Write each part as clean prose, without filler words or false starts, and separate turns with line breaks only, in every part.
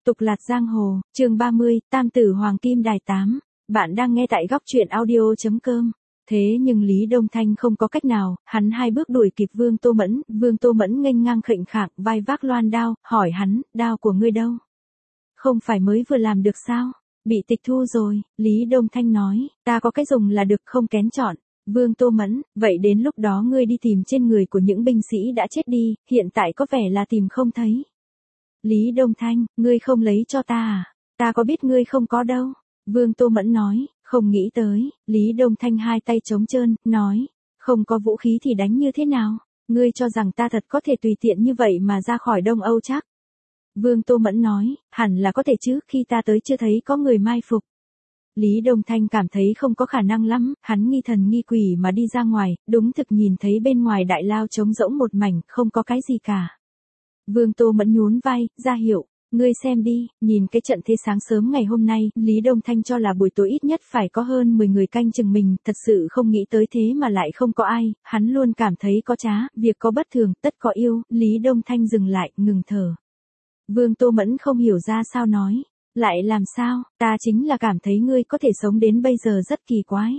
Tục lạt giang hồ, chương 30, Tam tử Hoàng Kim Đài 8. Bạn đang nghe tại góc truyện audio.com. Thế nhưng Lý Đông Thanh không có cách nào, hắn 2 bước đuổi kịp Vương Tô Mẫn nghênh ngang khệnh khạng vai vác loan đao, hỏi hắn, đao của ngươi đâu? Không phải mới vừa làm được sao? Bị tịch thu rồi, Lý Đông Thanh nói, ta có cái dùng là được không kén chọn. Vương Tô Mẫn, vậy đến lúc đó ngươi đi tìm trên người của những binh sĩ đã chết đi, hiện tại có vẻ là tìm không thấy. Lý Đông Thanh, ngươi không lấy cho ta à? Ta có biết ngươi không có đâu. Vương Tô Mẫn nói, không nghĩ tới. Lý Đông Thanh 2 tay trống trơn, nói, không có vũ khí thì đánh như thế nào? Ngươi cho rằng ta thật có thể tùy tiện như vậy mà ra khỏi Đông Âu chắc? Vương Tô Mẫn nói, hẳn là có thể chứ, khi ta tới chưa thấy có người mai phục. Lý Đông Thanh cảm thấy không có khả năng lắm, hắn nghi thần nghi quỷ mà đi ra ngoài, đúng thực nhìn thấy bên ngoài đại lao trống rỗng một mảnh, không có cái gì cả. Vương Tô Mẫn nhún vai, ra hiệu, ngươi xem đi, nhìn cái trận thế sáng sớm ngày hôm nay, Lý Đông Thanh cho là buổi tối ít nhất phải có hơn 10 người canh chừng mình, thật sự không nghĩ tới thế mà lại không có ai, hắn luôn cảm thấy có trá, việc có bất thường, tất có yêu, Lý Đông Thanh dừng lại, ngừng thở. Vương Tô Mẫn không hiểu ra sao nói, lại làm sao, ta chính là cảm thấy ngươi có thể sống đến bây giờ rất kỳ quái.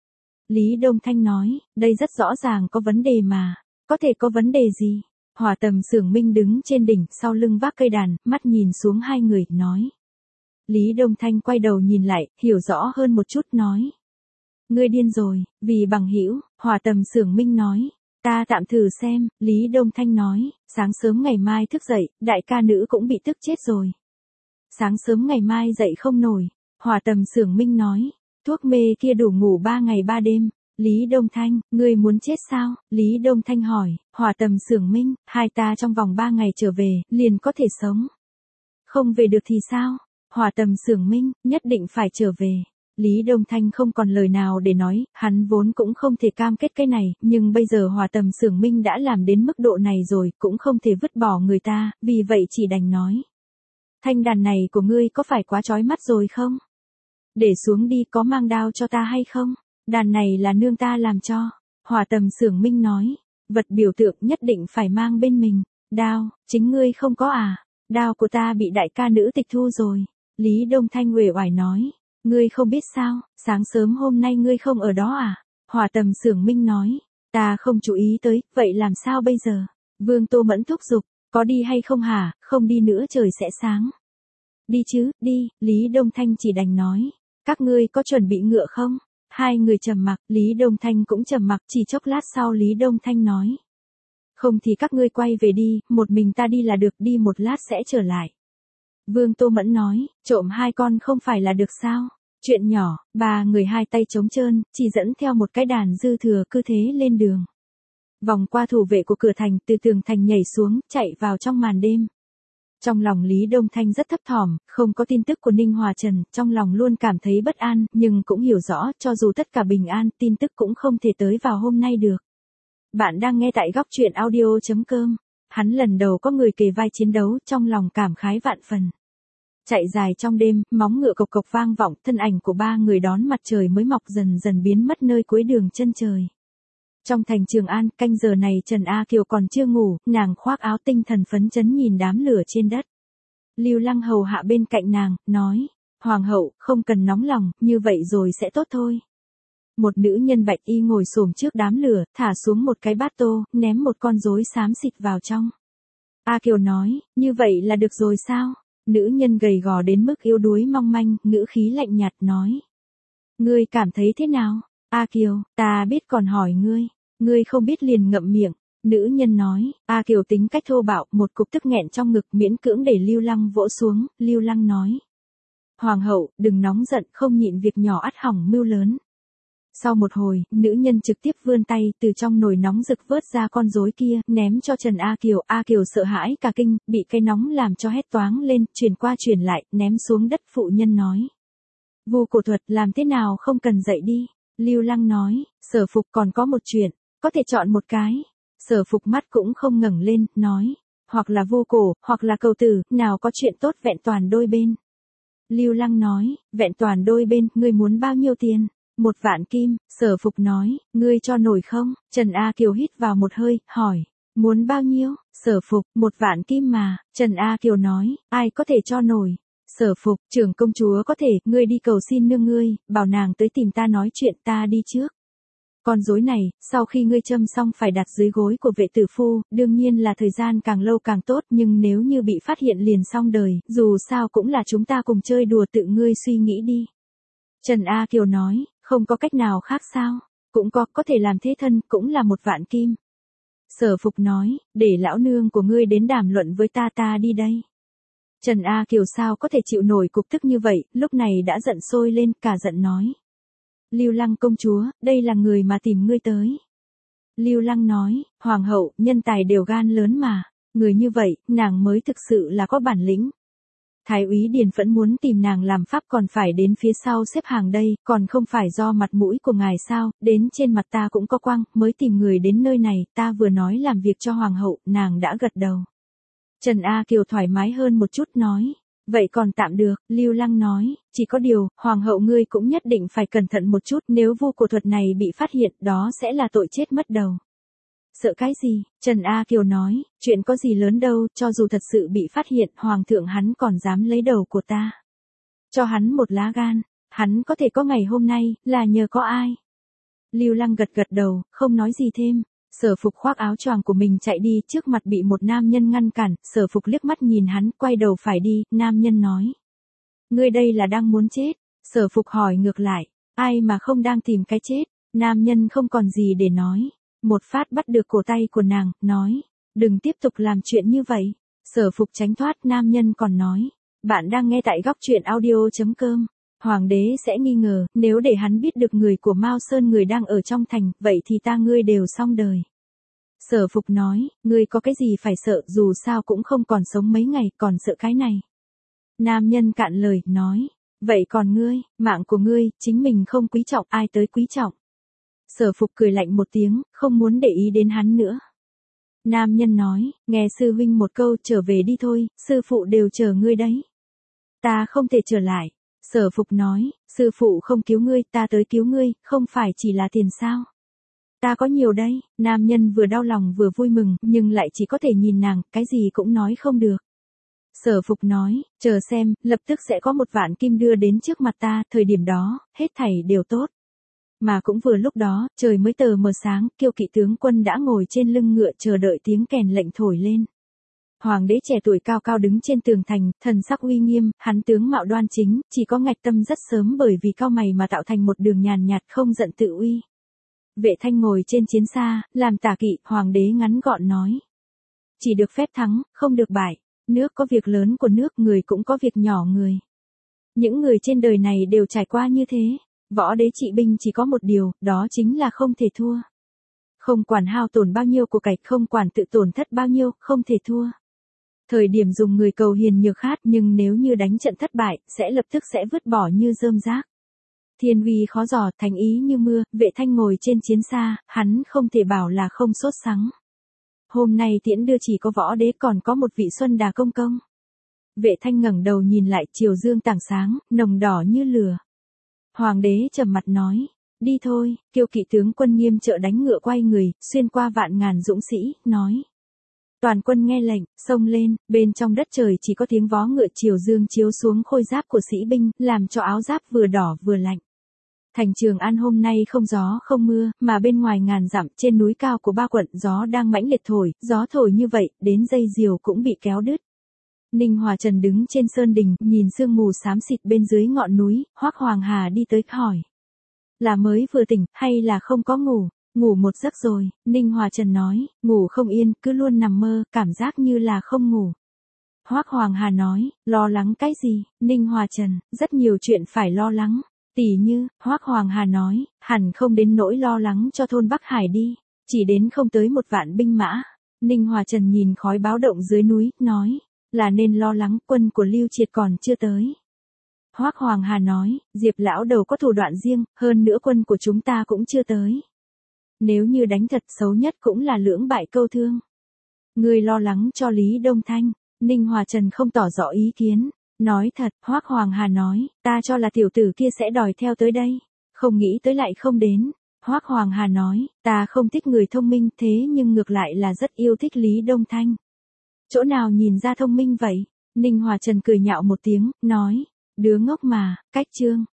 Lý Đông Thanh nói, đây rất rõ ràng có vấn đề mà, có thể có vấn đề gì? Hỏa Tầm Xưởng Minh đứng trên đỉnh, sau lưng vác cây đàn, mắt nhìn xuống 2 người, nói. Lý Đông Thanh quay đầu nhìn lại, hiểu rõ hơn một chút, nói. Ngươi điên rồi, vì bằng hữu, Hỏa Tầm Xưởng Minh nói. Ta tạm thử xem, Lý Đông Thanh nói, sáng sớm ngày mai thức dậy, đại ca nữ cũng bị tức chết rồi. Sáng sớm ngày mai dậy không nổi, Hỏa Tầm Xưởng Minh nói. Thuốc mê kia đủ ngủ 3 ngày 3 đêm. Lý Đông Thanh, ngươi muốn chết sao? Lý Đông Thanh hỏi, Hỏa Tầm Xưởng Minh, hai ta trong vòng 3 ngày trở về, liền có thể sống. Không về được thì sao? Hỏa Tầm Xưởng Minh, nhất định phải trở về. Lý Đông Thanh không còn lời nào để nói, hắn vốn cũng không thể cam kết cái này, nhưng bây giờ Hỏa Tầm Xưởng Minh đã làm đến mức độ này rồi, cũng không thể vứt bỏ người ta, vì vậy chỉ đành nói. Thanh đàn này của ngươi có phải quá chói mắt rồi không? Để xuống đi, có mang đao cho ta hay không? Đàn này là nương ta làm cho. Hỏa Tầm Xưởng Minh nói, vật biểu tượng nhất định phải mang bên mình. Đao, chính ngươi không có à? Đao của ta bị đại ca nữ tịch thu rồi. Lý Đông Thanh uể oải nói, ngươi không biết sao, sáng sớm hôm nay ngươi không ở đó à? Hỏa Tầm Xưởng Minh nói, ta không chú ý tới, vậy làm sao bây giờ? Vương Tô Mẫn thúc giục, có đi hay không hả? Không đi nữa trời sẽ sáng. Đi chứ, đi, Lý Đông Thanh chỉ đành nói, các ngươi có chuẩn bị ngựa không? 2 người trầm mặc, Lý Đông Thanh cũng trầm mặc, chỉ chốc lát sau Lý Đông Thanh nói. Không thì các ngươi quay về đi, một mình ta đi là được, đi một lát sẽ trở lại. Vương Tô Mẫn nói, trộm 2 con không phải là được sao? Chuyện nhỏ, 3 người 2 tay trống trơn, chỉ dẫn theo một cái đàn dư thừa cứ thế lên đường. Vòng qua thủ vệ của cửa thành, từ tường thành nhảy xuống, chạy vào trong màn đêm. Trong lòng Lý Đông Thanh rất thấp thỏm, không có tin tức của Ninh Hòa Trần, trong lòng luôn cảm thấy bất an, nhưng cũng hiểu rõ, cho dù tất cả bình an, tin tức cũng không thể tới vào hôm nay được. Bạn đang nghe tại góc truyện audio.com. Hắn lần đầu có người kề vai chiến đấu, trong lòng cảm khái vạn phần. Chạy dài trong đêm, móng ngựa cộc cộc vang vọng, thân ảnh của 3 người đón mặt trời mới mọc dần dần biến mất nơi cuối đường chân trời. Trong thành Trường An, canh giờ này Trần A Kiều còn chưa ngủ, nàng khoác áo tinh thần phấn chấn nhìn đám lửa trên đất. Lưu Lăng hầu hạ bên cạnh nàng, nói, Hoàng hậu, không cần nóng lòng, như vậy rồi sẽ tốt thôi. Một nữ nhân bạch y ngồi xổm trước đám lửa, thả xuống một cái bát tô, ném một con rối xám xịt vào trong. A Kiều nói, như vậy là được rồi sao? Nữ nhân gầy gò đến mức yếu đuối mong manh, ngữ khí lạnh nhạt nói. Ngươi cảm thấy thế nào? A Kiều, ta biết còn hỏi ngươi. Ngươi không biết liền ngậm miệng. Nữ nhân nói, A Kiều tính cách thô bạo, một cục tức nghẹn trong ngực miễn cưỡng để Lưu Lăng vỗ xuống, Lưu Lăng nói. Hoàng hậu, đừng nóng giận, không nhịn việc nhỏ ắt hỏng mưu lớn. Sau một hồi, nữ nhân trực tiếp vươn tay, từ trong nồi nóng rực vớt ra con rối kia, ném cho Trần A Kiều sợ hãi cả kinh, bị cái nóng làm cho hét toáng lên, chuyển qua chuyển lại, ném xuống đất. Phụ nhân nói. Vu cổ thuật làm thế nào không cần dậy đi. Lưu Lăng nói, Sở Phục còn có một chuyện, có thể chọn một cái. Sở Phục mắt cũng không ngẩng lên, nói, hoặc là vu cổ, hoặc là cầu tử, nào có chuyện tốt vẹn toàn đôi bên. Lưu Lăng nói, vẹn toàn đôi bên, ngươi muốn bao nhiêu tiền? 1 vạn kim. Sở Phục nói, ngươi cho nổi không? Trần A Kiều hít vào một hơi, hỏi, muốn bao nhiêu? Sở Phục, 1 vạn kim mà. Trần A Kiều nói, ai có thể cho nổi? Sở Phục, trưởng công chúa có thể, ngươi đi cầu xin nương ngươi, bảo nàng tới tìm ta nói chuyện, ta đi trước. Con rối này, sau khi ngươi châm xong phải đặt dưới gối của vệ tử phu, đương nhiên là thời gian càng lâu càng tốt, nhưng nếu như bị phát hiện liền xong đời, dù sao cũng là chúng ta cùng chơi đùa, tự ngươi suy nghĩ đi. Trần A Kiều nói, không có cách nào khác sao, cũng có thể làm thế thân, cũng là 1.000.000 kim. Sở Phục nói, để lão nương của ngươi đến đàm luận với ta đi đây. Trần A Kiều sao có thể chịu nổi cục tức như vậy, lúc này đã giận sôi lên, cả giận nói. Lưu Lăng công chúa, đây là người mà tìm ngươi tới. Lưu Lăng nói, hoàng hậu, nhân tài đều gan lớn mà, người như vậy, nàng mới thực sự là có bản lĩnh. Thái úy Điền Phẫn muốn tìm nàng làm pháp còn phải đến phía sau xếp hàng đây, còn không phải do mặt mũi của ngài sao, đến trên mặt ta cũng có quang, mới tìm người đến nơi này, ta vừa nói làm việc cho hoàng hậu, nàng đã gật đầu. Trần A Kiều thoải mái hơn một chút nói, vậy còn tạm được, Lưu Lăng nói, chỉ có điều, hoàng hậu ngươi cũng nhất định phải cẩn thận một chút, nếu vu cổ thuật này bị phát hiện, đó sẽ là tội chết mất đầu. Sợ cái gì? Trần A Kiều nói, chuyện có gì lớn đâu, cho dù thật sự bị phát hiện, hoàng thượng hắn còn dám lấy đầu của ta. Cho hắn một lá gan, hắn có thể có ngày hôm nay, là nhờ có ai? Lưu Lăng gật đầu, không nói gì thêm. Sở Phục khoác áo choàng của mình chạy đi, trước mặt bị một nam nhân ngăn cản, Sở Phục liếc mắt nhìn hắn, quay đầu phải đi, nam nhân nói. Ngươi đây là đang muốn chết? Sở Phục hỏi ngược lại, ai mà không đang tìm cái chết? Nam nhân không còn gì để nói. Một phát bắt được cổ tay của nàng, nói, đừng tiếp tục làm chuyện như vậy. Sở Phục tránh thoát, nam nhân còn nói, bạn đang nghe tại góc truyện audio.com. Hoàng đế sẽ nghi ngờ, nếu để hắn biết được người của Mao Sơn người đang ở trong thành, vậy thì ngươi đều xong đời. Sở Phục nói, ngươi có cái gì phải sợ, dù sao cũng không còn sống mấy ngày, còn sợ cái này. Nam nhân cạn lời, nói, vậy còn ngươi, mạng của ngươi, chính mình không quý trọng, ai tới quý trọng. Sở Phục cười lạnh một tiếng, không muốn để ý đến hắn nữa. Nam nhân nói, nghe sư huynh một câu, trở về đi thôi, sư phụ đều chờ ngươi đấy. Ta không thể trở lại. Sở Phục nói, sư phụ không cứu ngươi, ta tới cứu ngươi, không phải chỉ là tiền sao? Ta có nhiều đây, nam nhân vừa đau lòng vừa vui mừng, nhưng lại chỉ có thể nhìn nàng, cái gì cũng nói không được. Sở Phục nói, chờ xem, lập tức sẽ có 1.000.000 kim đưa đến trước mặt ta, thời điểm đó, hết thảy đều tốt. Mà cũng vừa lúc đó, trời mới tờ mờ sáng, Kiêu Kỵ tướng quân đã ngồi trên lưng ngựa chờ đợi tiếng kèn lệnh thổi lên. Hoàng đế trẻ tuổi cao cao đứng trên tường thành, thần sắc uy nghiêm, hắn tướng mạo đoan chính, chỉ có ngạch tâm rất sớm bởi vì cao mày mà tạo thành một đường nhàn nhạt không giận tự uy. Vệ Thanh ngồi trên chiến xa, làm tả kỵ, hoàng đế ngắn gọn nói. Chỉ được phép thắng, không được bại. Nước có việc lớn của nước, người cũng có việc nhỏ người. Những người trên đời này đều trải qua như thế. Võ đế trị binh chỉ có một điều, đó chính là không thể thua. Không quản hao tổn bao nhiêu của cải, không quản tự tổn thất bao nhiêu, không thể thua. Thời điểm dùng người cầu hiền nhược khát, nhưng nếu như đánh trận thất bại, sẽ lập tức sẽ vứt bỏ như rơm rác. Thiên uy khó dò, thành ý như mưa, Vệ Thanh ngồi trên chiến xa, hắn không thể bảo là không sốt sắng. Hôm nay tiễn đưa chỉ có võ đế, còn có một vị Xuân Đà công công. Vệ Thanh ngẩng đầu nhìn lại, chiều dương tảng sáng, nồng đỏ như lửa. Hoàng đế trầm mặt nói, đi thôi. Kiêu Kỵ tướng quân nghiêm trợ đánh ngựa quay người, xuyên qua vạn ngàn dũng sĩ, nói. Toàn quân nghe lệnh, xông lên, bên trong đất trời chỉ có tiếng vó ngựa chiều dương chiếu xuống khôi giáp của sĩ binh, làm cho áo giáp vừa đỏ vừa lạnh. Thành Trường An hôm nay không gió không mưa, mà bên ngoài ngàn dặm trên núi cao của 3 quận gió đang mãnh liệt thổi, gió thổi như vậy, đến dây diều cũng bị kéo đứt. Ninh Hòa Trần đứng trên sơn đình, nhìn sương mù xám xịt bên dưới ngọn núi, Hoắc Hoàng Hà đi tới hỏi. Là mới vừa tỉnh, hay là không có ngủ? Ngủ một giấc rồi, Ninh Hòa Trần nói, ngủ không yên, cứ luôn nằm mơ, cảm giác như là không ngủ. Hoắc Hoàng Hà nói, lo lắng cái gì? Ninh Hòa Trần, rất nhiều chuyện phải lo lắng. Tỷ như, Hoắc Hoàng Hà nói, hẳn không đến nỗi lo lắng cho thôn Bắc Hải đi, chỉ đến không tới 1.000.000 binh mã. Ninh Hòa Trần nhìn khói báo động dưới núi, nói, là nên lo lắng, quân của Lưu Triệt còn chưa tới. Hoắc Hoàng Hà nói, Diệp lão đầu có thủ đoạn riêng, hơn nữa quân của chúng ta cũng chưa tới. Nếu như đánh thật, xấu nhất cũng là lưỡng bại câu thương. Ngươi lo lắng cho Lý Đông Thanh. Ninh Hòa Trần không tỏ rõ ý kiến. Nói thật, Hoắc Hoàng Hà nói, ta cho là tiểu tử kia sẽ đòi theo tới đây. Không nghĩ tới lại không đến. Hoắc Hoàng Hà nói, ta không thích người thông minh, thế nhưng ngược lại là rất yêu thích Lý Đông Thanh. Chỗ nào nhìn ra thông minh vậy? Ninh Hòa Trần cười nhạo một tiếng, nói, đứa ngốc mà, cách Trương.